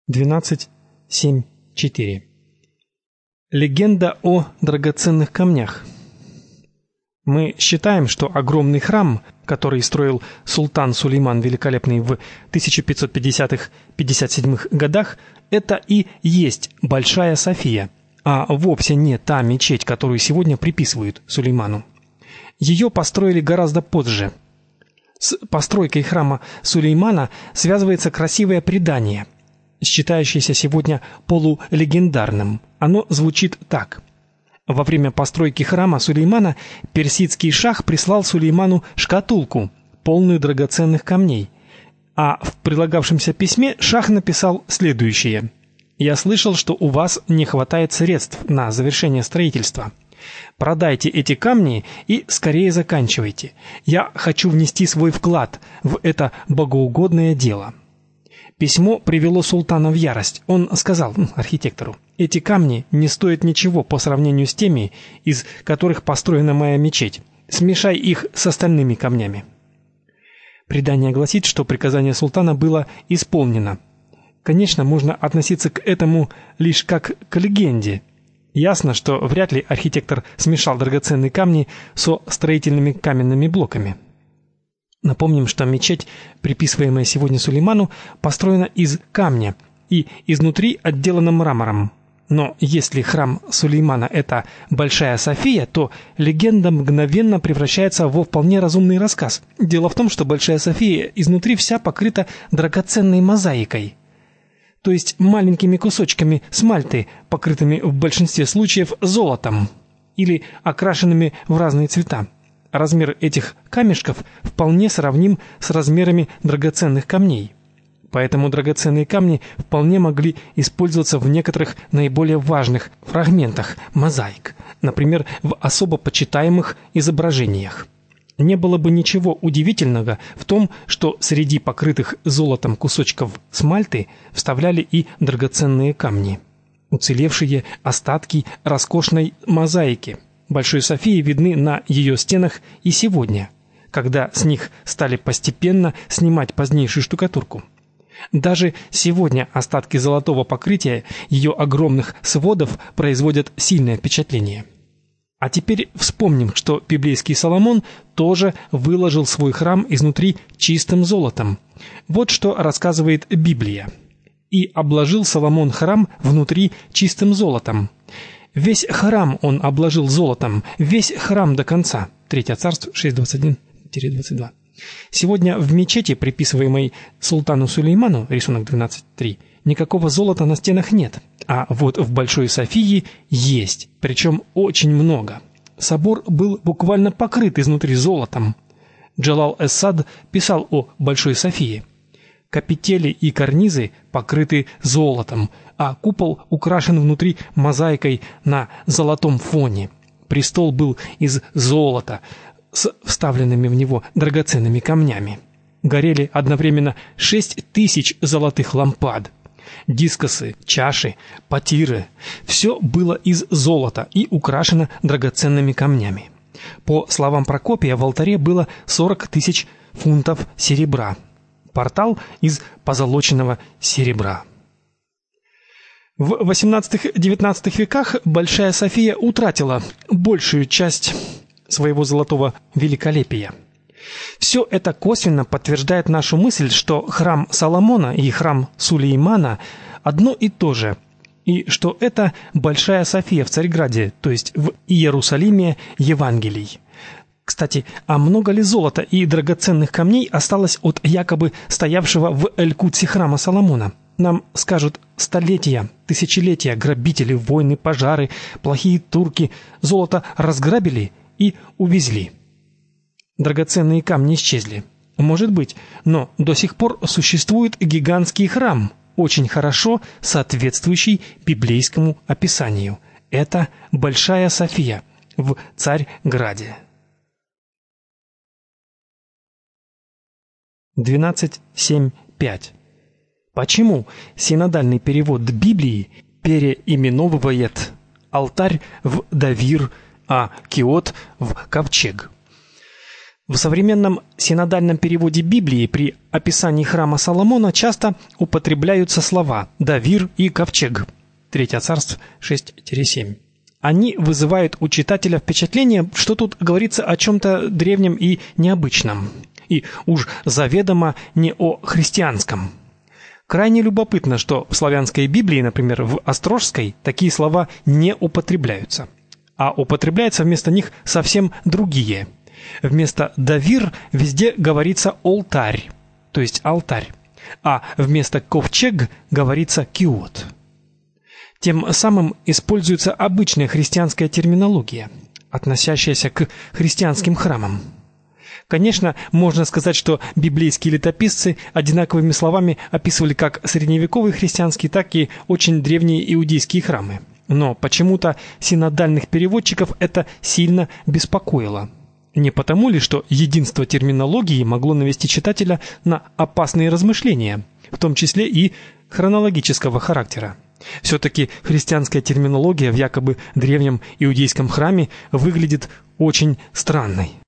12.7.4. Легенда о драгоценных камнях. Мы считаем, что огромный храм, который строил султан Сулейман Великолепный в 1550-57 годах, это и есть Большая София, а вовсе не та мечеть, которую сегодня приписывают Сулейману. Ее построили гораздо позже. С постройкой храма Сулеймана связывается красивое предание, считающееся сегодня полулегендарным. Оно звучит так: во время постройки храма Сулеймана персидский шах прислал Сулейману шкатулку, полную драгоценных камней. А в прилагавшемся письме шах написал следующее: «Я слышал, что у вас не хватает средств на завершение строительства. Продайте эти камни и скорее заканчивайте. Я хочу внести свой вклад в это богоугодное дело». Письмо привело султана в ярость. Он сказал архитектору: «Эти камни не стоят ничего по сравнению с теми, из которых построена моя мечеть. Смешай их с остальными камнями». Предание гласит, что приказание султана было исполнено. Конечно, можно относиться к этому лишь как к легенде. Ясно, что вряд ли архитектор смешал драгоценные камни со строительными каменными блоками. Напомним, что мечеть, приписываемая сегодня Сулейману, построена из камня и изнутри отделана мрамором. Но если храм Сулеймана это Большая София, то легенда мгновенно превращается во вполне разумный рассказ. Дело в том, что Большая София изнутри вся покрыта драгоценной мозаикой, то есть маленькими кусочками смальты, покрытыми в большинстве случаев золотом или окрашенными в разные цвета. Размер этих камешков вполне сравним с размерами драгоценных камней. Поэтому драгоценные камни вполне могли использоваться в некоторых наиболее важных фрагментах мозаик, например, в особо почитаемых изображениях. Не было бы ничего удивительного в том, что среди покрытых золотом кусочков смальты вставляли и драгоценные камни. Уцелевшие остатки роскошной мозаики Большой Софии видны на ее стенах и сегодня, когда с них стали постепенно снимать позднейшую штукатурку. Даже сегодня остатки золотого покрытия ее огромных сводов производят сильное впечатление. А теперь вспомним, что библейский Соломон тоже выложил свой храм изнутри чистым золотом. Вот что рассказывает Библия. «И обложил Соломон храм внутри чистым золотом. Весь храм он обложил золотом, весь храм до конца». 3 Царств 6:21-22. Сегодня в мечети, приписываемой султану Сулейману, рисунок 12.3, никакого золота на стенах нет, а вот в Большой Софии есть, причем очень много. Собор был буквально покрыт изнутри золотом. Джалал эс-Сад писал о Большой Софии: «Капители и карнизы покрыты золотом, а купол украшен внутри мозаикой на золотом фоне. Престол был из золота с вставленными в него драгоценными камнями. Горели одновременно 6000 золотых лампад. Дискосы, чаши, потиры — все было из золота и украшено драгоценными камнями. По словам Прокопия, в алтаре было 40 000 фунтов серебра. Портал из позолоченного серебра». В XVIII-XIX веках Большая София утратила большую часть своего золотого великолепия. Все это косвенно подтверждает нашу мысль, что храм Соломона и храм Сулеймана одно и то же, и что это Большая София в Царьграде, то есть в Иерусалиме Евангелий. Кстати, а много ли золота и драгоценных камней осталось от якобы стоявшего в Эль-Кудсе храма Соломона? Нам скажут: столетия, тысячелетия, грабители, войны, пожары, плохие турки золото разграбили и увезли. Драгоценные камни исчезли. Может быть, но до сих пор существует гигантский храм, очень хорошо соответствующий библейскому описанию. Это Большая София в Царьграде. 12.7.5. Почему синодальный перевод Библии переименовывает алтарь в Давир, а киот в ковчег? В современном синодальном переводе Библии при описании храма Соломона часто употребляются слова «давир» и «ковчег». 3 Царств 6-7. Они вызывают у читателя впечатление, что тут говорится о чем-то древнем и необычном, и уж заведомо не о христианском. Крайне любопытно, что в славянской Библии, например, в Острожской, такие слова не употребляются, а употребляются вместо них совсем другие. Вместо «давир» везде говорится «олтарь», то есть «алтарь», а вместо «ковчег» говорится «киот». Тем самым используется обычная христианская терминология, относящаяся к христианским храмам. Конечно, можно сказать, что библейские летописцы одинаковыми словами описывали как средневековые христианские, так и очень древние иудейские храмы. Но почему-то синодальных переводчиков это сильно беспокоило. Не потому ли, что единство терминологии могло навести читателя на опасные размышления, в том числе и хронологического характера? Все-таки христианская терминология в якобы древнем иудейском храме выглядит очень странной.